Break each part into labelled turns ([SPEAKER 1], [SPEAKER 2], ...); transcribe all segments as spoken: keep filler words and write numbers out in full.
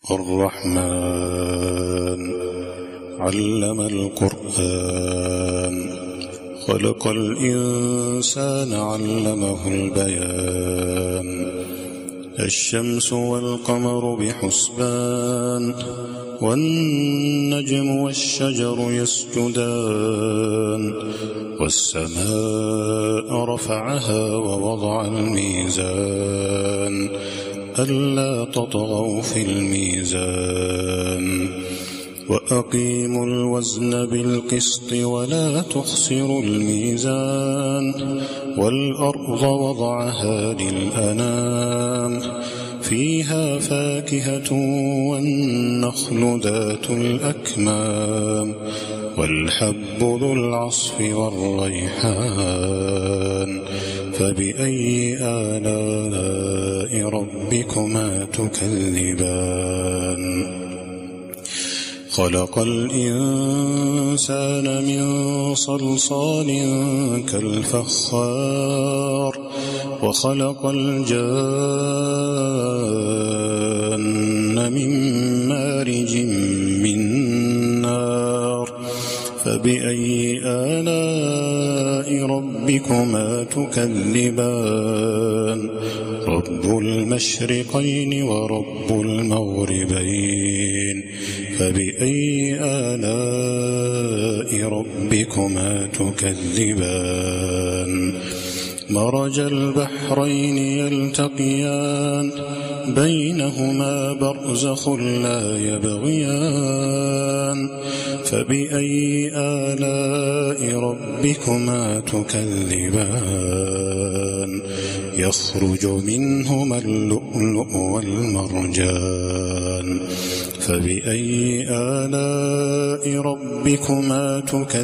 [SPEAKER 1] الرحمن علم القرآن خلق الإنسان علمه البيان الشمس والقمر بحسبان والنجم والشجر يسجدان والسماء رفعها ووضع الميزان ألا تطغوا في الميزان وأقيموا الوزن بالقسط ولا تخسروا الميزان والأرض وضعها للأنام فيها فاكهة والنخل ذات الأكمام والحب ذو العصف والريحان فبأي آلاء ربكما تكذبان خلق الإنسان من صلصال كالفخار وخلق الجان من مارج من نار فبأي آلاء ربكما تكذبان رب المشرقين ورب المغربين فبأي آلاء ربكما تكذبان مرج البحرين يلتقيان بينهما برزخ لا يبغيان فبأي آلاء ربكما تكذبان يخرج منهما اللؤلؤ والمرجان فبأي آلاء ربكما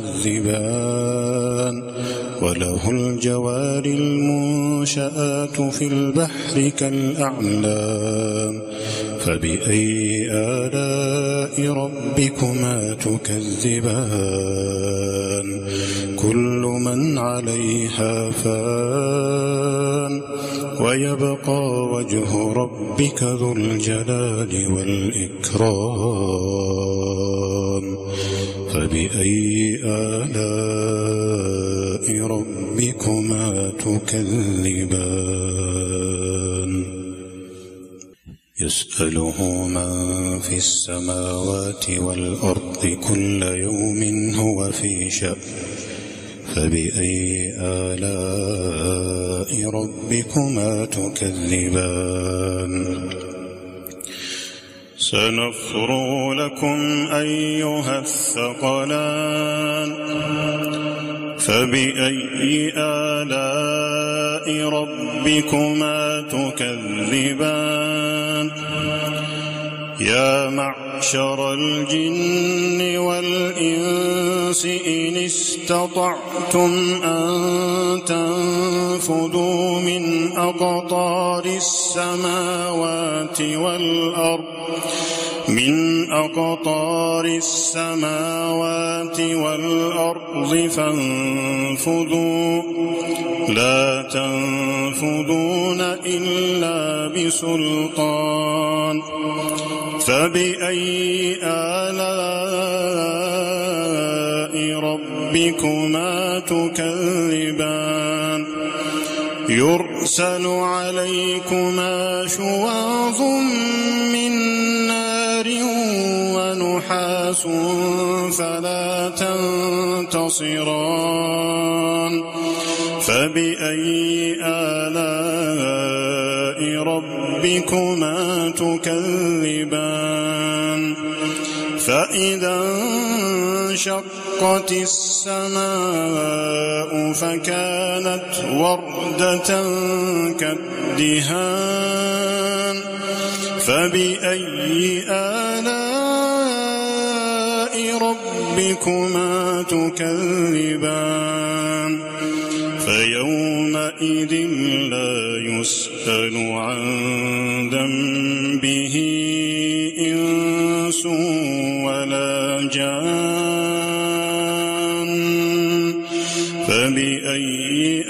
[SPEAKER 1] تكذبان وله الجوار المنشآت في البحر كالأعلام فبأي آلاء ربكما تكذبان كل من عليها فان ويبقى وجه ربك ذو الجلال والإكرام فبأي آلاء ربكما تكذبان يسأله من في السماوات والأرض كل يوم هو في شأن فبأي آلاء ربكما تكذبان سنفرغ لكم أيها الثقلان فبأي آلاء ربكما تكذبان يا معشر الجن والإنس إن استطعتم أن تنفذوا من أقطار السماوات والأرض من أقطار السماوات والأرض فانفذوا لا تنفذون إلا بسلطان فبأي آلاء ربكما تكذبان يرسل عليكما شواظ من نار ونحاس فلا تنتصران فبأي آلاء ربكما تكذبان فإذا انشقت السماء فكانت وردة كالدهان فبأي آلاء ربكما تكذبان فيومئذ لا يسأل عن ذنبه إنس ولا جان فبأي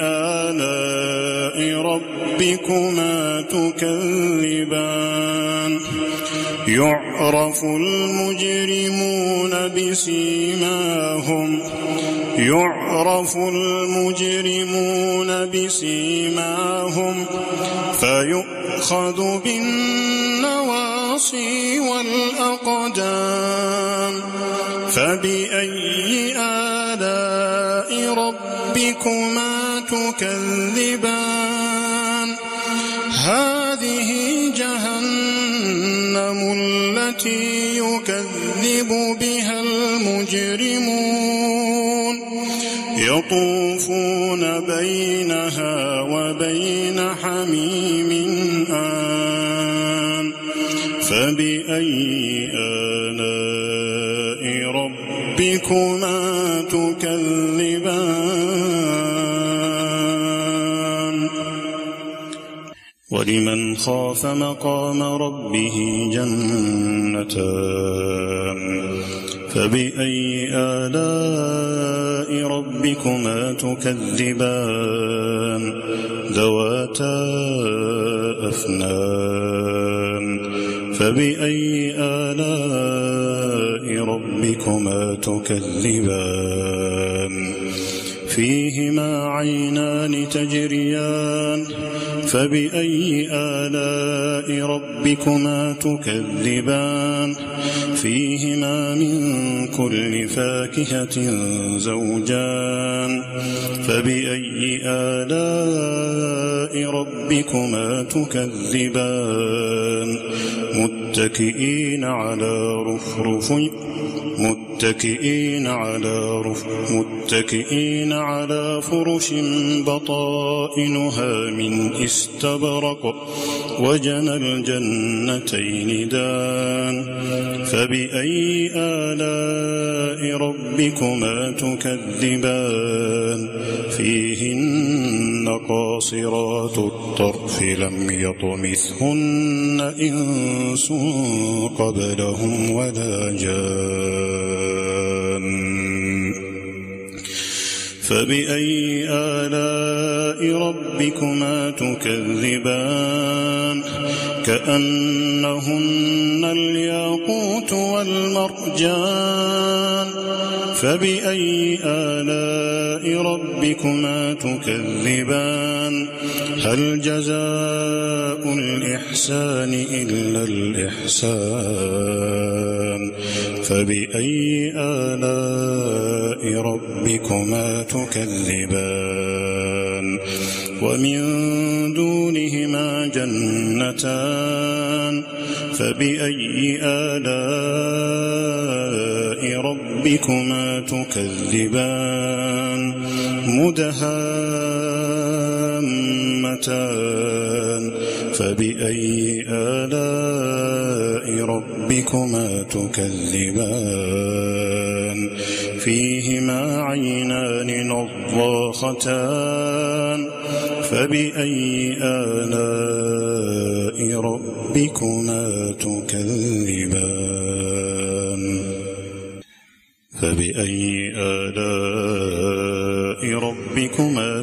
[SPEAKER 1] آلاء ربكما تكذبان يعرف المجرمون بسيماهم يعرف المجرمون بسيماهم فيؤخذ بالنواصي والأقدام فبأي آلاء ربكما تكذبان هذه جهنم التي يكذب بها المجرمون يطوفون بينها وبين حميم آن فبأي آلاء ربكما تكذبان ولمن خاف مقام ربه جنتان فبأي آلاء ربكما تكذبان ذواتا أفنان فبأي آلاء ربكما تكذبان فيهما عينان تجريان فبأي آلاء ربكما تكذبان فيهما من كل فاكهة زوجان فبأي آلاء ربكما تكذبان متكئين على رفرف متكئين على رفرف متكئين على فرش بطائنها من استبرق وجنى الجنتين دان فبأي آلاء ربكما تكذبان فيهن قاصرات الطرف لم يطمثهن إنس قبلهم ولا جان فبأي آلاء ربكما تكذبان كأنهن الياقوت والمرجان فبأي آلاء ربكما تكذبان هل جزاء الإحسان إلا الإحسان فبأي آلاء ربكما تكذبان ومن دونهما جنتان فبأي آلاء ربكما تكذبان مدهامتان فبأي آلاء ربكما تكذبان فيهما عينان نضاختان فبأي آلاء ربكما تكذبان فبأي آلاء ربكما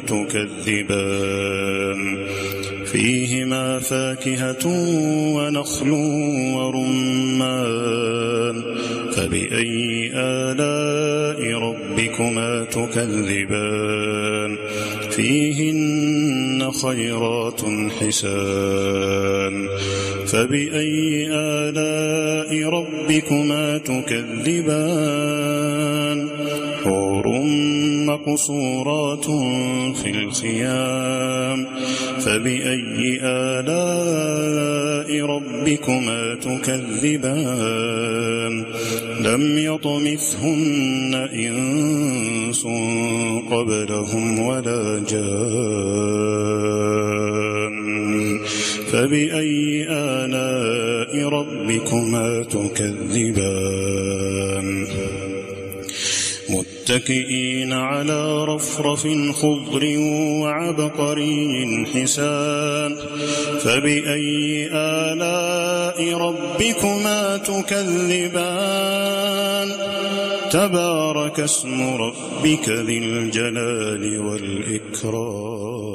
[SPEAKER 1] تكذبان فيهما فاكهة ونخل ورمان فبأي آلاء ربكما تكذبان فيهن خيرات حسان فبأي آلاء ربكما تكذبان حور مقصورات في الخيام فبأي آلاء ربكما تكذبان لم يطمثهن إنس قبلهم ولا جان فبأي آلاء ربكما تكذبان متكئين على رفرف خضر وعبقري حسان فبأي آلاء ربكما تكذبان تبارك اسم ربك ذي الجلال والإكرام